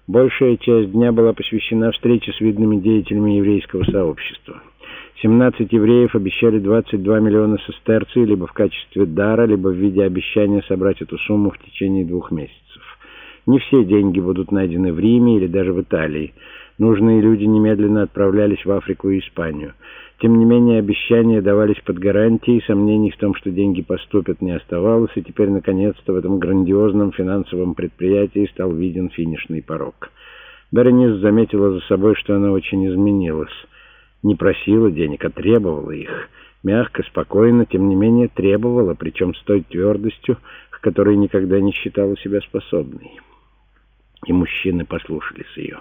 Большая часть дня была посвящена встрече с видными деятелями еврейского сообщества. 17 евреев обещали 22 миллиона сестерций либо в качестве дара, либо в виде обещания собрать эту сумму в течение 2 месяцев. Не все деньги будут найдены в Риме или даже в Италии. Нужные люди немедленно отправлялись в Африку и Испанию. Тем не менее, обещания давались под гарантией, сомнений в том, что деньги поступят, не оставалось, и теперь, наконец-то, в этом грандиозном финансовом предприятии стал виден финишный порог. Беренис заметила за собой, что она очень изменилась. Не просила денег, а требовала их. Мягко, спокойно, тем не менее, требовала, причем с той твердостью, к которой никогда не считала себя способной. И мужчины послушались ее.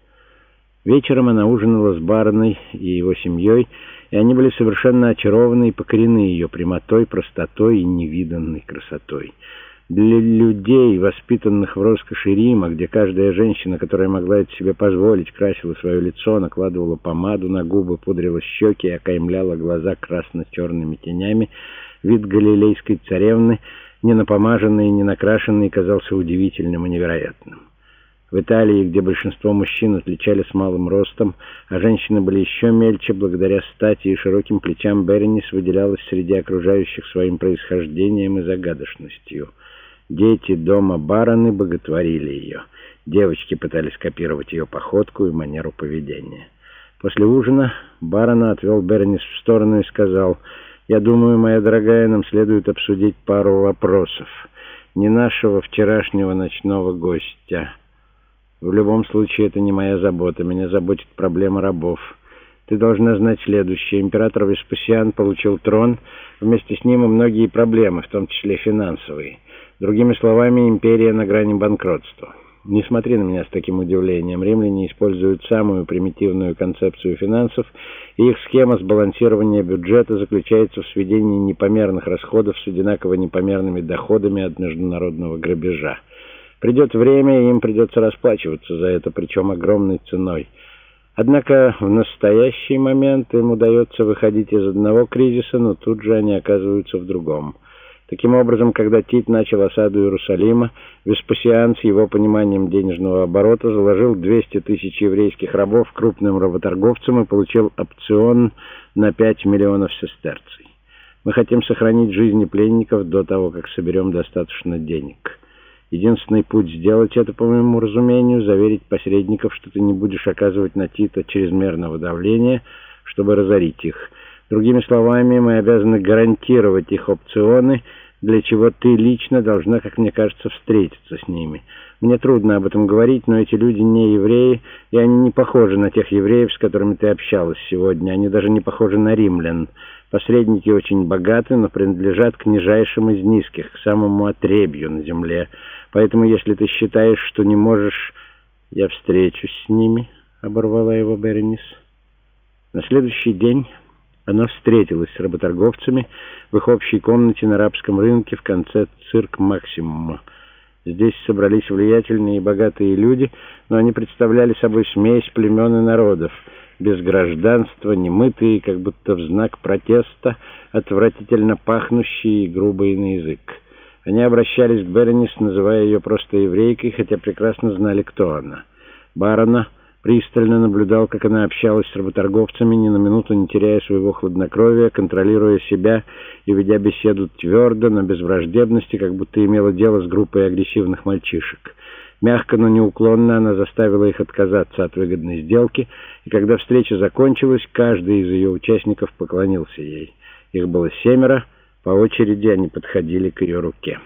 Вечером она ужинала с бароной и его семьей, и они были совершенно очарованы и покорены ее прямотой, простотой и невиданной красотой. Для людей, воспитанных в роскоши Рима, где каждая женщина, которая могла это себе позволить, красила свое лицо, накладывала помаду на губы, пудрила щеки и окаймляла глаза красно-черными тенями, вид галилейской царевны, не напомаженный и не накрашенный, казался удивительным и невероятным. В Италии, где большинство мужчин отличались малым ростом, а женщины были еще мельче, благодаря стати и широким плечам, Беренис выделялась среди окружающих своим происхождением и загадочностью. Дети дома бароны боготворили ее. Девочки пытались копировать ее походку и манеру поведения. После ужина барона отвел Беренис в сторону и сказал: «Я думаю, моя дорогая, нам следует обсудить пару вопросов. Не нашего вчерашнего ночного гостя. В любом случае, это не моя забота. Меня заботит проблема рабов. Ты должна знать следующее. Император Веспасиан получил трон, вместе с ним и многие проблемы, в том числе финансовые. Другими словами, империя на грани банкротства. Не смотри на меня с таким удивлением. Римляне используют самую примитивную концепцию финансов, и их схема сбалансирования бюджета заключается в сведении непомерных расходов с одинаково непомерными доходами от международного грабежа. Придет время, и им придется расплачиваться за это, причем огромной ценой. Однако в настоящий момент им удается выходить из одного кризиса, но тут же они оказываются в другом. Таким образом, когда Тит начал осаду Иерусалима, Веспасиан с его пониманием денежного оборота заложил 200 тысяч еврейских рабов крупным работорговцам и получил опцион на 5 миллионов сестерций. Мы хотим сохранить жизни пленников до того, как соберем достаточно денег. Единственный путь сделать это, по моему разумению, заверить посредников, что ты не будешь оказывать на Тита чрезмерного давления, чтобы разорить их. Другими словами, мы обязаны гарантировать их опционы, для чего ты лично должна, как мне кажется, встретиться с ними. Мне трудно об этом говорить, но эти люди не евреи, и они не похожи на тех евреев, с которыми ты общалась сегодня. Они даже не похожи на римлян. Посредники очень богаты, но принадлежат к нижайшим из низких, к самому отребью на земле. Поэтому, если ты считаешь, что не можешь... Я встречусь с ними, — оборвала его Беренис. На следующий день она встретилась с работорговцами в их общей комнате на арабском рынке в конце цирк Максимума. Здесь собрались влиятельные и богатые люди, но они представляли собой смесь племен и народов, без гражданства, немытые, как будто в знак протеста, отвратительно пахнущие и грубые на язык. Они обращались к Беренис, называя ее просто еврейкой, хотя прекрасно знали, кто она. Барона пристально наблюдал, как она общалась с работорговцами, ни на минуту не теряя своего хладнокровия, контролируя себя и ведя беседу твердо, но без враждебности, как будто имела дело с группой агрессивных мальчишек. Мягко, но неуклонно она заставила их отказаться от выгодной сделки, и когда встреча закончилась, каждый из ее участников поклонился ей. Их было 7, по очереди они подходили к ее руке.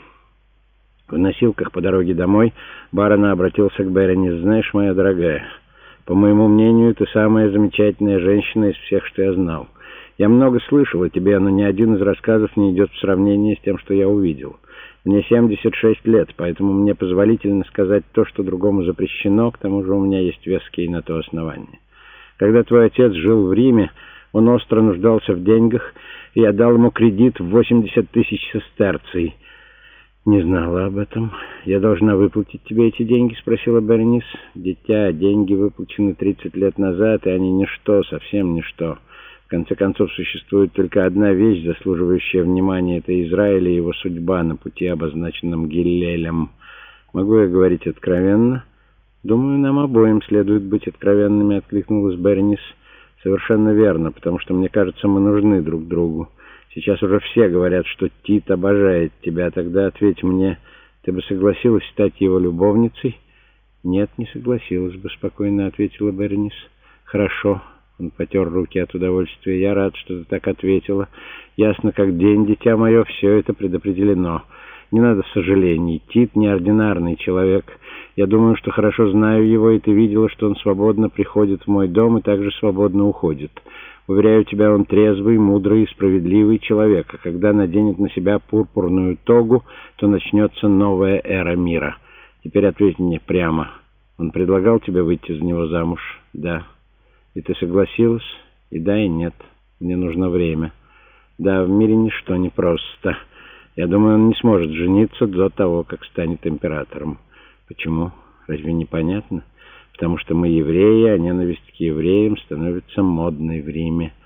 В носилках по дороге домой барона обратился к Беренис: «Знаешь, моя дорогая, по моему мнению, ты самая замечательная женщина из всех, что я знал. Я много слышал о тебе, но ни один из рассказов не идет в сравнение с тем, что я увидел. Мне 76 лет, поэтому мне позволительно сказать то, что другому запрещено, к тому же у меня есть веские на то основания. Когда твой отец жил в Риме, он остро нуждался в деньгах, и я дал ему кредит в 80 тысяч сестерций». «Не знала об этом. Я должна выплатить тебе эти деньги?» — спросила Беренис. «Дитя, деньги выплачены 30 лет назад, и они ничто, совсем ничто. В конце концов, существует только одна вещь, заслуживающая внимания. Это Израиль и его судьба на пути, обозначенном Гиллелем. Могу я говорить откровенно?» «Думаю, нам обоим следует быть откровенными», — откликнулась Бернис. «Совершенно верно, потому что, мне кажется, мы нужны друг другу. Сейчас уже все говорят, что Тит обожает тебя. Тогда ответь мне, ты бы согласилась стать его любовницей?» «Нет, не согласилась бы», — спокойно ответила Бернис. «Хорошо». Он потер руки от удовольствия. «Я рад, что ты так ответила. Ясно как день, дитя мое, все это предопределено. Не надо сожалений. Тит неординарный человек. Я думаю, что хорошо знаю его, и ты видела, что он свободно приходит в мой дом и также свободно уходит. Уверяю тебя, он трезвый, мудрый и справедливый человек, а когда наденет на себя пурпурную тогу, то начнется новая эра мира. Теперь ответь мне прямо. Он предлагал тебе выйти за него замуж?» «Да». «И ты согласилась?» «И да, и нет. Мне нужно время». «Да, в мире ничто не просто. Я думаю, он не сможет жениться до того, как станет императором». «Почему? Разве не понятно? Потому что мы евреи, а ненависть к евреям становится модной в Риме».